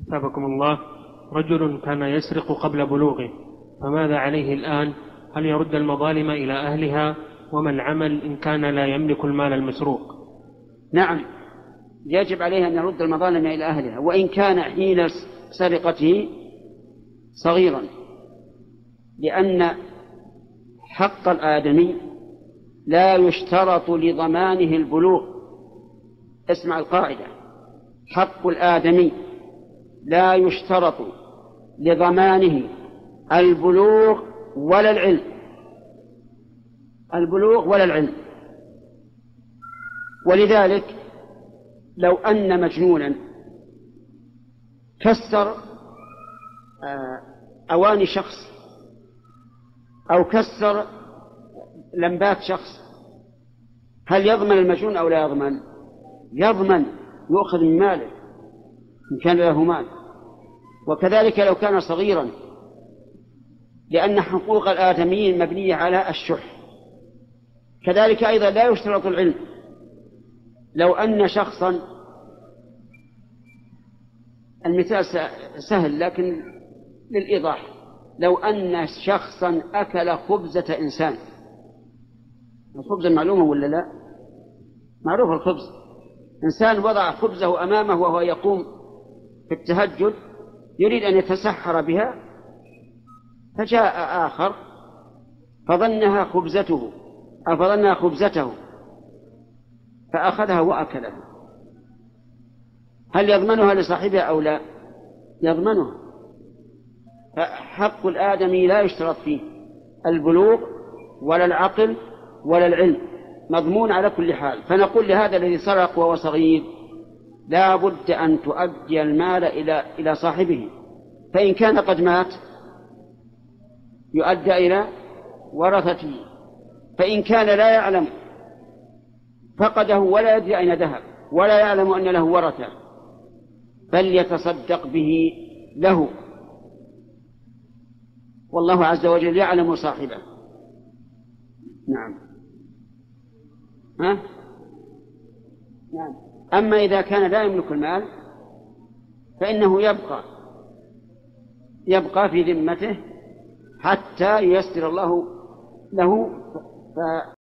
أثابكم الله. رجل كان يسرق قبل بلوغه، فماذا عليه الآن؟ هل يرد المظالم إلى أهلها؟ وما العمل إن كان لا يملك المال المسروق؟ نعم، يجب عليه أن يرد المظالم إلى أهلها، وإن كان حين سرقته صغيرا، لأن حق الآدمي لا يشترط لضمانه البلوغ. اسمع القاعدة: حق الآدمي لا يشترط لضمانه البلوغ ولا العلم. البلوغ ولا العلم. ولذلك لو أن مجنونا كسر أواني شخص أو كسر لمبات شخص، هل يضمن المجنون أو لا يضمن؟ يضمن، يؤخذ من ماله إن كان له مال. وكذلك لو كان صغيرا، لأن حقوق الآدميين مبنية على الشح. كذلك أيضا لا يشترط العلم. لو أن شخصا، المثال سهل لكن للإيضاح، لو أن شخصا أكل خبزة إنسان. الخبز معلومة ولا لا؟ معروف الخبز. إنسان وضع خبزه أمامه وهو يقوم في التهجد يريد أن يتسحر بها، فجاء آخر فظنها خبزته أو فظنها خبزته فأخذها وأكلها، هل يضمنها لصاحبها أو لا؟ يضمنها. فحق الآدمي لا يشترط فيه البلوغ ولا العقل ولا العلم، مضمون على كل حال. فنقول لهذا الذي سرق وهو صغير لا بد أن تؤدي المال إلى صاحبه، فإن كان قد مات يؤدى إلى ورثته، فإن كان لا يعلم فقده ولا يدري أين ذهب ولا يعلم أن له ورثة فليتصدق به له، والله عز وجل يعلم صاحبه. نعم. نعم. أما إذا كان لا يملك المال فإنه يبقى في ذمته حتى ييسر الله له